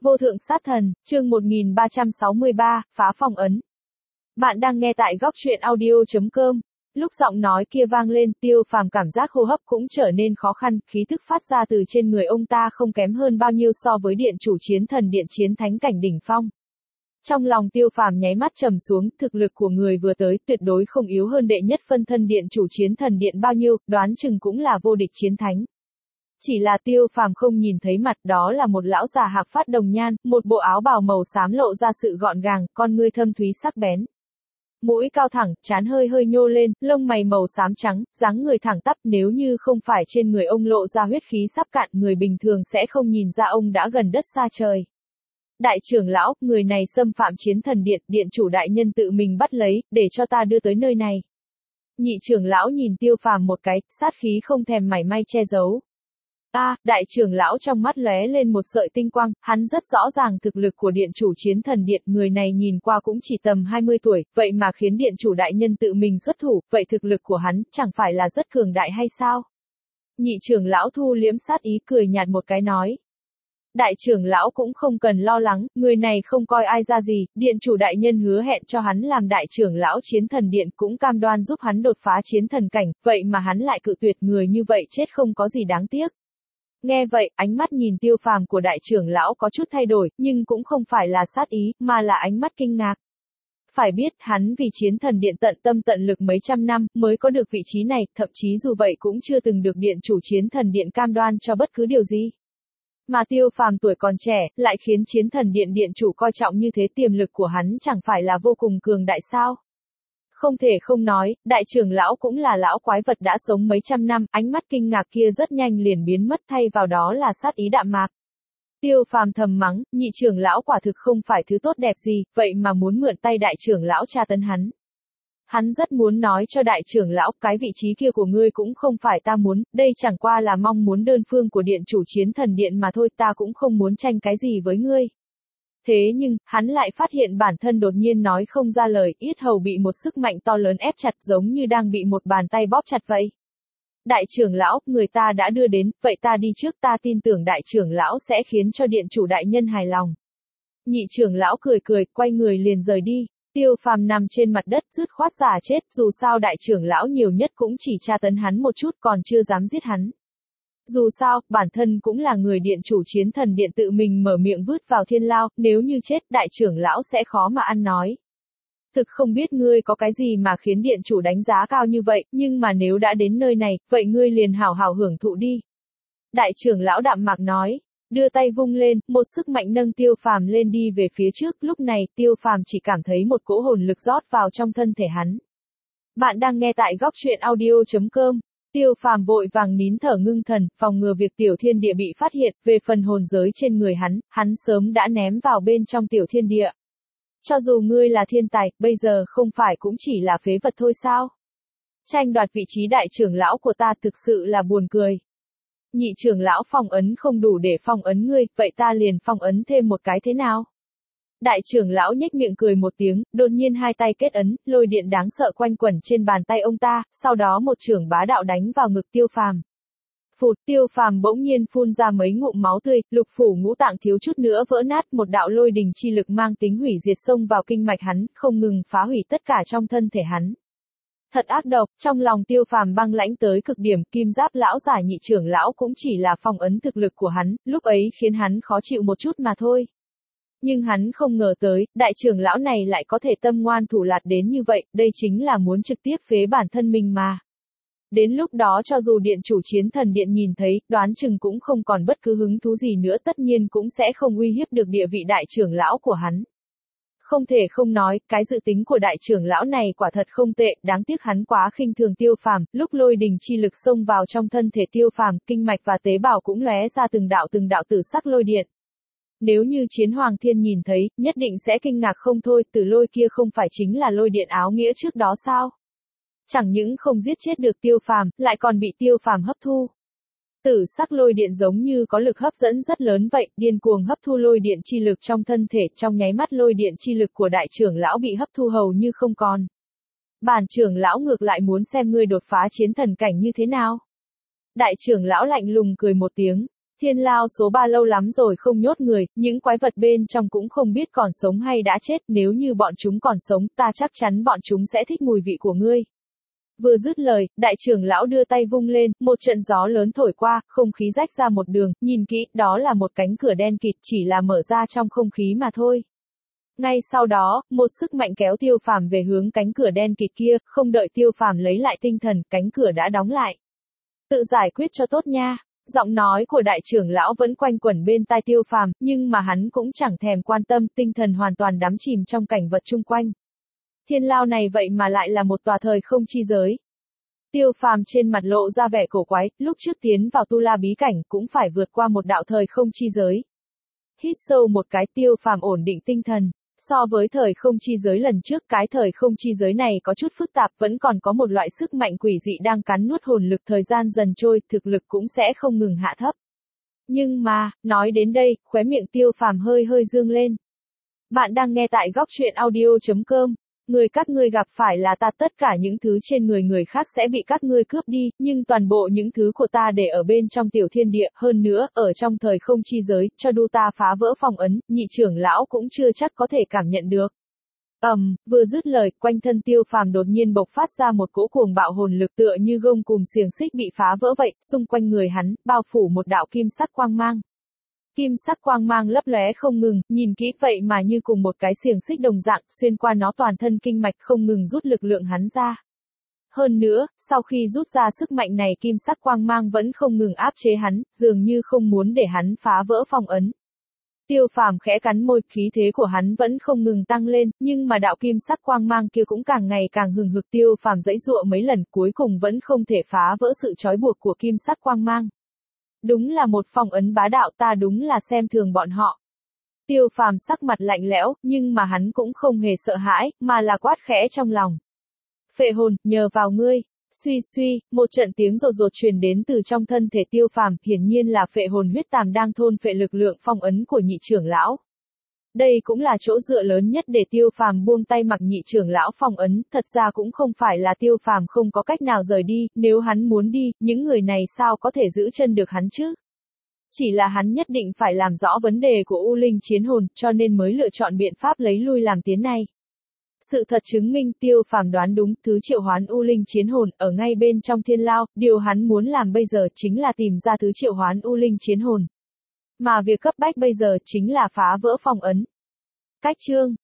Vô thượng sát thần, chương 1363, phá phong ấn. Bạn đang nghe tại góc truyện audio.com. Lúc giọng nói kia vang lên, Tiêu Phàm cảm giác hô hấp cũng trở nên khó khăn, khí thức phát ra từ trên người ông ta không kém hơn bao nhiêu so với điện chủ chiến thần điện chiến thánh cảnh đỉnh phong. Trong lòng Tiêu Phàm nháy mắt trầm xuống, thực lực của người vừa tới tuyệt đối không yếu hơn đệ nhất phân thân điện chủ chiến thần điện bao nhiêu, đoán chừng cũng là vô địch chiến thánh. Chỉ là Tiêu Phàm không nhìn thấy mặt, đó là một lão già hạc phát đồng nhan, một bộ áo bào màu xám lộ ra sự gọn gàng, con ngươi thâm thúy sắc bén. Mũi cao thẳng, trán hơi hơi nhô lên, lông mày màu xám trắng, dáng người thẳng tắp, nếu như không phải trên người ông lộ ra huyết khí sắp cạn, người bình thường sẽ không nhìn ra ông đã gần đất xa trời. Đại trưởng lão, người này xâm phạm chiến thần điện, điện chủ đại nhân tự mình bắt lấy, để cho ta đưa tới nơi này. Nhị trưởng lão nhìn Tiêu Phàm một cái, sát khí không thèm mảy may che giấu. Đại trưởng lão trong mắt lóe lên một sợi tinh quang, hắn rất rõ ràng thực lực của điện chủ chiến thần điện, người này nhìn qua cũng chỉ tầm 20 tuổi, vậy mà khiến điện chủ đại nhân tự mình xuất thủ, vậy thực lực của hắn chẳng phải là rất cường đại hay sao? Nhị trưởng lão thu liễm sát ý cười nhạt một cái nói. Đại trưởng lão cũng không cần lo lắng, người này không coi ai ra gì, điện chủ đại nhân hứa hẹn cho hắn làm đại trưởng lão chiến thần điện, cũng cam đoan giúp hắn đột phá chiến thần cảnh, vậy mà hắn lại cự tuyệt, người như vậy chết không có gì đáng tiếc. Nghe vậy, ánh mắt nhìn Tiêu Phàm của đại trưởng lão có chút thay đổi, nhưng cũng không phải là sát ý, mà là ánh mắt kinh ngạc. Phải biết, hắn vì chiến thần điện tận tâm tận lực mấy trăm năm, mới có được vị trí này, thậm chí dù vậy cũng chưa từng được điện chủ chiến thần điện cam đoan cho bất cứ điều gì. Mà Tiêu Phàm tuổi còn trẻ, lại khiến chiến thần điện điện chủ coi trọng như thế, tiềm lực của hắn chẳng phải là vô cùng cường đại sao? Không thể không nói, đại trưởng lão cũng là lão quái vật đã sống mấy trăm năm, ánh mắt kinh ngạc kia rất nhanh liền biến mất, thay vào đó là sát ý đạm mạc. Tiêu Phàm thầm mắng, nhị trưởng lão quả thực không phải thứ tốt đẹp gì, vậy mà muốn mượn tay đại trưởng lão tra tấn hắn. Hắn rất muốn nói cho đại trưởng lão, cái vị trí kia của ngươi cũng không phải ta muốn, đây chẳng qua là mong muốn đơn phương của điện chủ chiến thần điện mà thôi, ta cũng không muốn tranh cái gì với ngươi. Thế nhưng, hắn lại phát hiện bản thân đột nhiên nói không ra lời, yết hầu bị một sức mạnh to lớn ép chặt giống như đang bị một bàn tay bóp chặt vậy. Đại trưởng lão, người ta đã đưa đến, vậy ta đi trước, ta tin tưởng đại trưởng lão sẽ khiến cho điện chủ đại nhân hài lòng. Nhị trưởng lão cười cười, quay người liền rời đi. Tiêu Phàm nằm trên mặt đất dứt khoát giả chết, dù sao đại trưởng lão nhiều nhất cũng chỉ tra tấn hắn một chút, còn chưa dám giết hắn. Dù sao, bản thân cũng là người điện chủ chiến thần điện tự mình mở miệng vứt vào thiên lao, nếu như chết, đại trưởng lão sẽ khó mà ăn nói. Thực không biết ngươi có cái gì mà khiến điện chủ đánh giá cao như vậy, nhưng mà nếu đã đến nơi này, vậy ngươi liền hào hào hưởng thụ đi. Đại trưởng lão đạm mạc nói, đưa tay vung lên, một sức mạnh nâng Tiêu Phàm lên đi về phía trước, lúc này, Tiêu Phàm chỉ cảm thấy một cỗ hồn lực rót vào trong thân thể hắn. Bạn đang nghe tại góc truyện audio.com. Tiêu Phàm vội vàng nín thở ngưng thần, phòng ngừa việc tiểu thiên địa bị phát hiện, về phần hồn giới trên người hắn sớm đã ném vào bên trong tiểu thiên địa. Cho dù ngươi là thiên tài, bây giờ không phải cũng chỉ là phế vật thôi sao? Tranh đoạt vị trí đại trưởng lão của ta thực sự là buồn cười. Nhị trưởng lão phong ấn không đủ để phong ấn ngươi, vậy ta liền phong ấn thêm một cái thế nào? Đại trưởng lão nhếch miệng cười một tiếng, đột nhiên hai tay kết ấn, lôi điện đáng sợ quanh quẩn trên bàn tay ông ta, sau đó một chưởng bá đạo đánh vào ngực Tiêu Phàm. Phụt, Tiêu Phàm bỗng nhiên phun ra mấy ngụm máu tươi, lục phủ ngũ tạng thiếu chút nữa vỡ nát, một đạo lôi đình chi lực mang tính hủy diệt xông vào kinh mạch hắn, không ngừng phá hủy tất cả trong thân thể hắn. Thật ác độc, trong lòng Tiêu Phàm băng lãnh tới cực điểm, kim giáp lão giả nhị trưởng lão cũng chỉ là phong ấn thực lực của hắn, lúc ấy khiến hắn khó chịu một chút mà thôi. Nhưng hắn không ngờ tới, đại trưởng lão này lại có thể tâm ngoan thủ lạt đến như vậy, đây chính là muốn trực tiếp phế bản thân mình mà. Đến lúc đó cho dù điện chủ chiến thần điện nhìn thấy, đoán chừng cũng không còn bất cứ hứng thú gì nữa, tất nhiên cũng sẽ không uy hiếp được địa vị đại trưởng lão của hắn. Không thể không nói, cái dự tính của đại trưởng lão này quả thật không tệ, đáng tiếc hắn quá khinh thường Tiêu Phàm, lúc lôi đình chi lực xông vào trong thân thể Tiêu Phàm, kinh mạch và tế bào cũng lóe ra từng đạo tử sắc lôi điện. Nếu như Chiến Hoàng Thiên nhìn thấy, nhất định sẽ kinh ngạc không thôi, tử lôi kia không phải chính là lôi điện áo nghĩa trước đó sao? Chẳng những không giết chết được Tiêu Phàm, lại còn bị Tiêu Phàm hấp thu. Tử sắc lôi điện giống như có lực hấp dẫn rất lớn vậy, điên cuồng hấp thu lôi điện chi lực trong thân thể, trong nháy mắt lôi điện chi lực của đại trưởng lão bị hấp thu hầu như không còn. Bản trưởng lão ngược lại muốn xem ngươi đột phá chiến thần cảnh như thế nào. Đại trưởng lão lạnh lùng cười một tiếng. Thiên lao số 3 lâu lắm rồi không nhốt người, những quái vật bên trong cũng không biết còn sống hay đã chết, nếu như bọn chúng còn sống, ta chắc chắn bọn chúng sẽ thích mùi vị của ngươi. Vừa dứt lời, đại trưởng lão đưa tay vung lên, một trận gió lớn thổi qua, không khí rách ra một đường, nhìn kỹ, đó là một cánh cửa đen kịt, chỉ là mở ra trong không khí mà thôi. Ngay sau đó, một sức mạnh kéo Tiêu Phàm về hướng cánh cửa đen kịt kia, không đợi Tiêu Phàm lấy lại tinh thần, cánh cửa đã đóng lại. Tự giải quyết cho tốt nha. Giọng nói của đại trưởng lão vẫn quanh quẩn bên tai Tiêu Phàm, nhưng mà hắn cũng chẳng thèm quan tâm, tinh thần hoàn toàn đắm chìm trong cảnh vật chung quanh. Thiên lao này vậy mà lại là một tòa thời không chi giới. Tiêu Phàm trên mặt lộ ra vẻ cổ quái, lúc trước tiến vào Tu La bí cảnh cũng phải vượt qua một đạo thời không chi giới. Hít sâu một cái, Tiêu Phàm ổn định tinh thần. So với thời không chi giới lần trước, cái thời không chi giới này có chút phức tạp, vẫn còn có một loại sức mạnh quỷ dị đang cắn nuốt hồn lực, thời gian dần trôi, thực lực cũng sẽ không ngừng hạ thấp. Nhưng mà, nói đến đây, khóe miệng Tiêu Phàm hơi hơi dương lên. Bạn đang nghe tại góc truyện audio.com. Người các ngươi gặp phải là ta, tất cả những thứ trên người người khác sẽ bị các ngươi cướp đi, nhưng toàn bộ những thứ của ta để ở bên trong tiểu thiên địa, hơn nữa, ở trong thời không chi giới, cho dù ta phá vỡ phong ấn, nhị trưởng lão cũng chưa chắc có thể cảm nhận được. Vừa dứt lời, quanh thân Tiêu Phàm đột nhiên bộc phát ra một cỗ cuồng bạo hồn lực, tựa như gông cùm xiềng xích bị phá vỡ vậy, xung quanh người hắn, bao phủ một đạo kim sắc quang mang. Kim sắc quang mang lấp lóe không ngừng, nhìn kỹ vậy mà như cùng một cái xiềng xích đồng dạng, xuyên qua nó toàn thân kinh mạch không ngừng rút lực lượng hắn ra. Hơn nữa, sau khi rút ra sức mạnh này, kim sắc quang mang vẫn không ngừng áp chế hắn, dường như không muốn để hắn phá vỡ phong ấn. Tiêu Phàm khẽ cắn môi, khí thế của hắn vẫn không ngừng tăng lên, nhưng mà đạo kim sắc quang mang kia cũng càng ngày càng hừng hực. Tiêu Phàm giãy giụa mấy lần, cuối cùng vẫn không thể phá vỡ sự trói buộc của kim sắc quang mang. Đúng là một phong ấn bá đạo, ta đúng là xem thường bọn họ. Tiêu Phàm sắc mặt lạnh lẽo, nhưng mà hắn cũng không hề sợ hãi, mà là quát khẽ trong lòng. Phệ hồn, nhờ vào ngươi. Suy suy, một trận tiếng rột rột truyền đến từ trong thân thể Tiêu Phàm, hiển nhiên là phệ hồn huyết tàm đang thôn phệ lực lượng phong ấn của nhị trưởng lão. Đây cũng là chỗ dựa lớn nhất để Tiêu Phàm buông tay mặc nhị trưởng lão phong ấn, thật ra cũng không phải là Tiêu Phàm không có cách nào rời đi, nếu hắn muốn đi, những người này sao có thể giữ chân được hắn chứ? Chỉ là hắn nhất định phải làm rõ vấn đề của U Linh chiến hồn, cho nên mới lựa chọn biện pháp lấy lui làm tiến này. Sự thật chứng minh Tiêu Phàm đoán đúng, thứ triệu hoán U Linh chiến hồn ở ngay bên trong thiên lao, điều hắn muốn làm bây giờ chính là tìm ra thứ triệu hoán U Linh chiến hồn. Mà việc cấp bách bây giờ chính là phá vỡ phong ấn. Cách chương